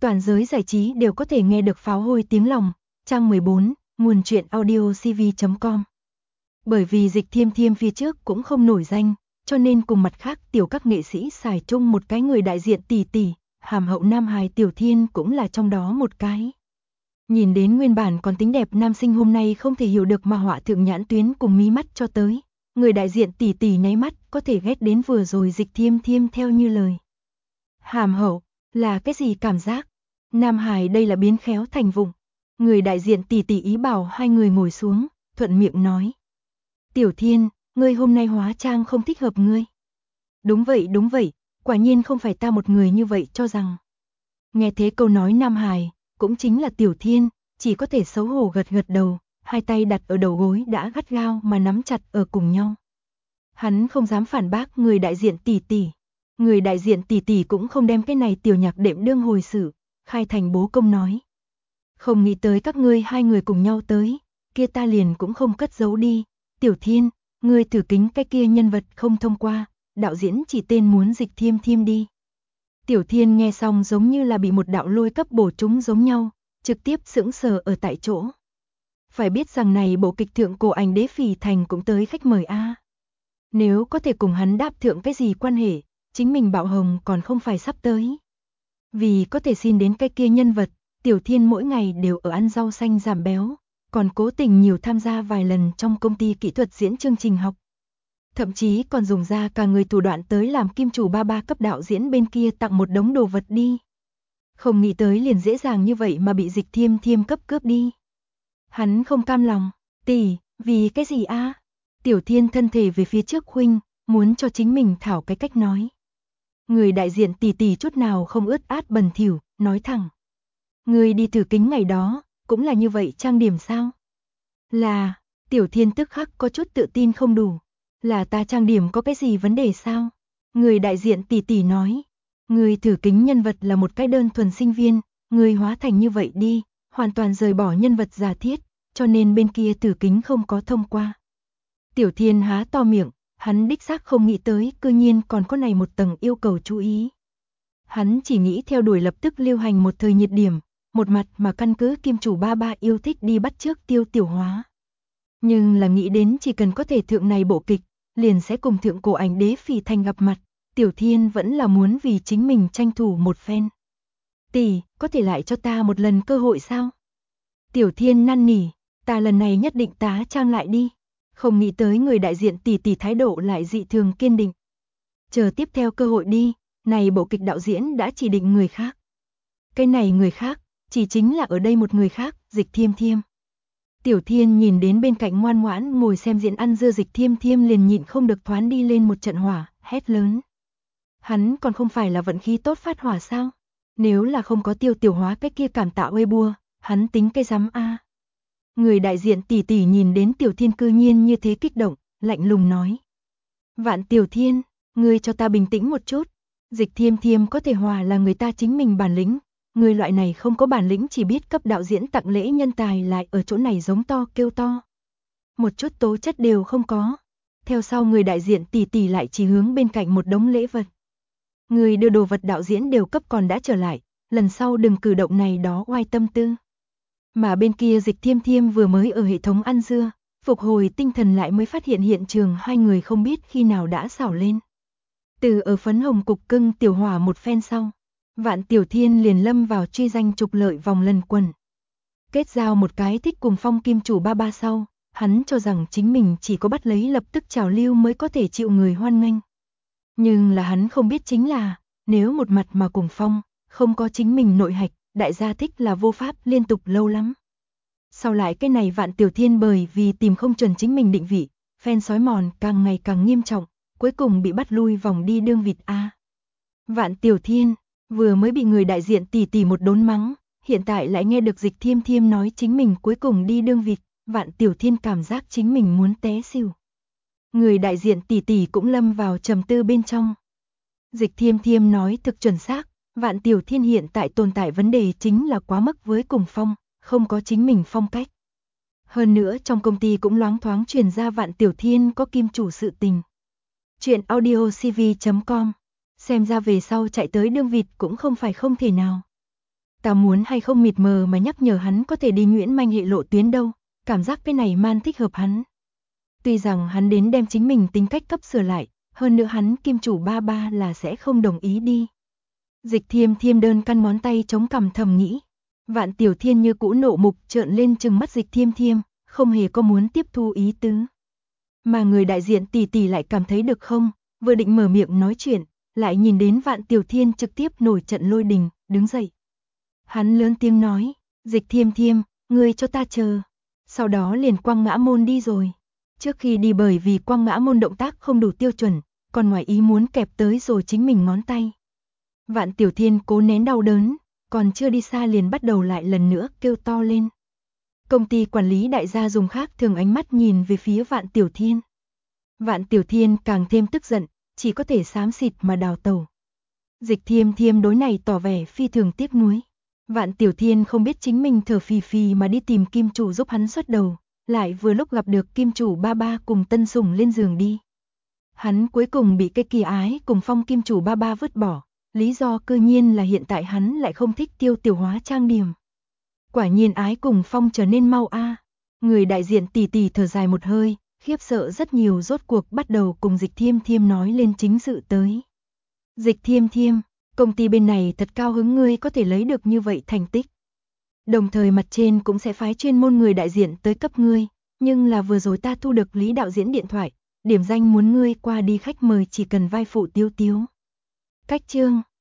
toàn giới giải trí đều có thể nghe được pháo hôi tiếng lòng. Trang 14, nguồn truyện audio cv.com. Bởi vì Dịch Thiêm Thiêm phía trước cũng không nổi danh, cho nên cùng mặt khác tiểu các nghệ sĩ xài chung một cái người đại diện tỷ tỷ, hàm hậu nam hài Tiểu Thiên cũng là trong đó một cái. Nhìn đến nguyên bản còn tính đẹp nam sinh hôm nay không thể hiểu được mà họa thượng nhãn tuyến cùng mí mắt cho tới. Người đại diện tỷ tỷ nháy mắt có thể ghét đến vừa rồi Dịch Thiêm Thiêm theo như lời. Hàm hậu, là cái gì cảm giác? Nam hài đây là biến khéo thành vụng. Người đại diện tỷ tỷ ý bảo hai người ngồi xuống, thuận miệng nói. Tiểu Thiên, ngươi hôm nay hóa trang không thích hợp ngươi. Đúng vậy, quả nhiên không phải ta một người như vậy cho rằng. Nghe thế câu nói nam hài, cũng chính là Tiểu Thiên, chỉ có thể xấu hổ gật gật đầu, hai tay đặt ở đầu gối đã gắt gao mà nắm chặt ở cùng nhau. Hắn không dám phản bác người đại diện tỷ tỷ. Người đại diện tỷ tỷ cũng không đem cái này tiểu nhạc đệm đương hồi sự, khai thành bố công nói. Không nghĩ tới các ngươi hai người cùng nhau tới, kia ta liền cũng không cất giấu đi. Tiểu Thiên, ngươi thử kính cái kia nhân vật không thông qua, đạo diễn chỉ tên muốn Dịch Thiêm Thiêm đi. Tiểu Thiên nghe xong giống như là bị một đạo lôi cấp bổ trúng giống nhau, trực tiếp sững sờ ở tại chỗ. Phải biết rằng này bộ kịch thượng cổ ảnh đế Phỉ Thành cũng tới khách mời a. Nếu có thể cùng hắn đáp thượng cái gì quan hệ, chính mình bạo hồng còn không phải sắp tới. Vì có thể xin đến cái kia nhân vật, Tiểu Thiên mỗi ngày đều ở ăn rau xanh giảm béo, còn cố tình nhiều tham gia vài lần trong công ty kỹ thuật diễn chương trình học. Thậm chí còn dùng ra cả người thủ đoạn tới làm kim chủ ba cấp đạo diễn bên kia tặng một đống đồ vật đi. Không nghĩ tới liền dễ dàng như vậy mà bị Dịch Thiêm Thiêm cấp cướp đi. Hắn không cam lòng, tỷ, vì cái gì a? Tiểu Thiên thân thể về phía trước khuynh, muốn cho chính mình thảo cái cách nói. Người đại diện tỷ tỷ chút nào không ướt át bẩn thỉu, nói thẳng. Người đi thử kính ngày đó, cũng là như vậy trang điểm sao? Là, Tiểu Thiên tức khắc có chút tự tin không đủ. Là ta trang điểm có cái gì vấn đề sao? Người đại diện tỷ tỷ nói. Người thử kính nhân vật là một cái đơn thuần sinh viên, người hóa thành như vậy đi, hoàn toàn rời bỏ nhân vật giả thiết, cho nên bên kia thử kính không có thông qua. Tiểu Thiên há to miệng, hắn đích xác không nghĩ tới cư nhiên còn có này một tầng yêu cầu chú ý. Hắn chỉ nghĩ theo đuổi lập tức lưu hành một thời nhiệt điểm, một mặt mà căn cứ kim chủ ba yêu thích đi bắt chước Tiêu Tiểu Hóa. Nhưng là nghĩ đến chỉ cần có thể thượng này bộ kịch, liền sẽ cùng thượng cổ ảnh đế Phỉ Thành gặp mặt, Tiểu Thiên vẫn là muốn vì chính mình tranh thủ một phen. Tỷ, có thể lại cho ta một lần cơ hội sao? Tiểu Thiên năn nỉ, ta lần này nhất định tá trang lại đi. Không nghĩ tới người đại diện tỷ tỷ thái độ lại dị thường kiên định. Chờ tiếp theo cơ hội đi, này bộ kịch đạo diễn đã chỉ định người khác. Cái này người khác, chỉ chính là ở đây một người khác, Dịch Thiêm Thiêm. Tiểu Thiên nhìn đến bên cạnh ngoan ngoãn ngồi xem diễn ăn dưa Dịch Thiêm Thiêm liền nhịn không được thoáng đi lên một trận hỏa, hét lớn. Hắn còn không phải là vận khí tốt phát hỏa sao? Nếu là không có Tiêu Tiểu Hóa cái kia cảm tạ Weibo, hắn tính cái rắm a. Người đại diện tỷ tỷ nhìn đến Tiểu Thiên cư nhiên như thế kích động, lạnh lùng nói. Vạn Tiểu Thiên, ngươi cho ta bình tĩnh một chút. Dịch Thiêm Thiêm có thể hòa là người ta chính mình bản lĩnh. Người loại này không có bản lĩnh chỉ biết cấp đạo diễn tặng lễ nhân tài lại ở chỗ này giống to kêu to. Một chút tố chất đều không có. Theo sau người đại diện tỷ tỷ lại chỉ hướng bên cạnh một đống lễ vật. Người đưa đồ vật đạo diễn đều cấp còn đã trở lại, lần sau đừng cử động này đó oai tâm tư. Mà bên kia Dịch Thiêm Thiêm vừa mới ở hệ thống ăn dưa, phục hồi tinh thần lại mới phát hiện hiện trường hai người không biết khi nào đã xảo lên. Từ ở phấn hồng cục cưng tiểu hỏa một phen sau, Vạn Tiểu Thiên liền lâm vào truy danh trục lợi vòng lần quần. Kết giao một cái thích cùng phong kim chủ ba sau, hắn cho rằng chính mình chỉ có bắt lấy lập tức trào lưu mới có thể chịu người hoan nghênh. Nhưng là hắn không biết chính là, nếu một mặt mà cùng phong, không có chính mình nội hạch, đại gia thích là vô pháp liên tục lâu lắm. Sau lại cái này Vạn Tiểu Thiên bởi vì tìm không chuẩn chính mình định vị, phen sói mòn càng ngày càng nghiêm trọng, cuối cùng bị bắt lui vòng đi đương vịt A. Vạn Tiểu Thiên, vừa mới bị người đại diện tỷ tỷ một đốn mắng, hiện tại lại nghe được Dịch Thiêm Thiêm nói chính mình cuối cùng đi đương vịt, Vạn Tiểu Thiên cảm giác chính mình muốn té xỉu. Người đại diện tỷ tỷ cũng lâm vào trầm tư bên trong. Dịch Thiêm Thiêm nói thực chuẩn xác, Vạn Tiểu Thiên hiện tại tồn tại vấn đề chính là quá mức với cùng phong, không có chính mình phong cách. Hơn nữa trong công ty cũng loáng thoáng truyền ra Vạn Tiểu Thiên có kim chủ sự tình. Chuyện audio cv.com, xem ra về sau chạy tới đương vịt cũng không phải không thể nào. Ta muốn hay không mịt mờ mà nhắc nhở hắn có thể đi Nguyễn Manh hệ lộ tuyến đâu, cảm giác cái này man thích hợp hắn. Tuy rằng hắn đến đem chính mình tính cách cấp sửa lại, hơn nữa hắn kim chủ ba ba là sẽ không đồng ý đi. Dịch Thiêm Thiêm đơn căn ngón tay chống cằm thầm nghĩ. Vạn Tiểu Thiên như cũ nộ mục trợn lên trừng mắt Dịch Thiêm Thiêm, không hề có muốn tiếp thu ý tứ. Mà người đại diện tỷ tỷ lại cảm thấy được không, vừa định mở miệng nói chuyện, lại nhìn đến Vạn Tiểu Thiên trực tiếp nổi trận lôi đình, đứng dậy. Hắn lớn tiếng nói, Dịch Thiêm Thiêm, ngươi cho ta chờ. Sau đó liền quăng ngã môn đi rồi. Trước khi đi bởi vì quăng ngã môn động tác không đủ tiêu chuẩn, còn ngoài ý muốn kẹp tới rồi chính mình ngón tay. Vạn Tiểu Thiên cố nén đau đớn, còn chưa đi xa liền bắt đầu lại lần nữa kêu to lên. Công ty quản lý đại gia dùng khác thường ánh mắt nhìn về phía Vạn Tiểu Thiên. Vạn Tiểu Thiên càng thêm tức giận, chỉ có thể xám xịt mà đào tẩu. Dịch Thiêm Thiêm đối này tỏ vẻ phi thường tiếc nuối. Vạn Tiểu Thiên không biết chính mình thở phì phì mà đi tìm kim chủ giúp hắn xuất đầu, lại vừa lúc gặp được kim chủ ba ba cùng tân sủng lên giường đi. Hắn cuối cùng bị cái kỳ ái cùng phong kim chủ ba ba vứt bỏ, lý do cư nhiên là hiện tại hắn lại không thích tiêu tiểu hóa trang điểm. Quả nhiên ái cùng phong trở nên mau a. Người đại diện tỷ tỷ thở dài một hơi, khiếp sợ rất nhiều rốt cuộc bắt đầu cùng Dịch Thiêm Thiêm nói lên chính sự tới. Dịch Thiêm Thiêm, công ty bên này thật cao hứng ngươi có thể lấy được như vậy thành tích. Đồng thời mặt trên cũng sẽ phái chuyên môn người đại diện tới cấp ngươi, nhưng là vừa rồi ta thu được Lý đạo diễn điện thoại, điểm danh muốn ngươi qua đi khách mời chỉ cần vai phụ Tiêu Tiếu. Cách chương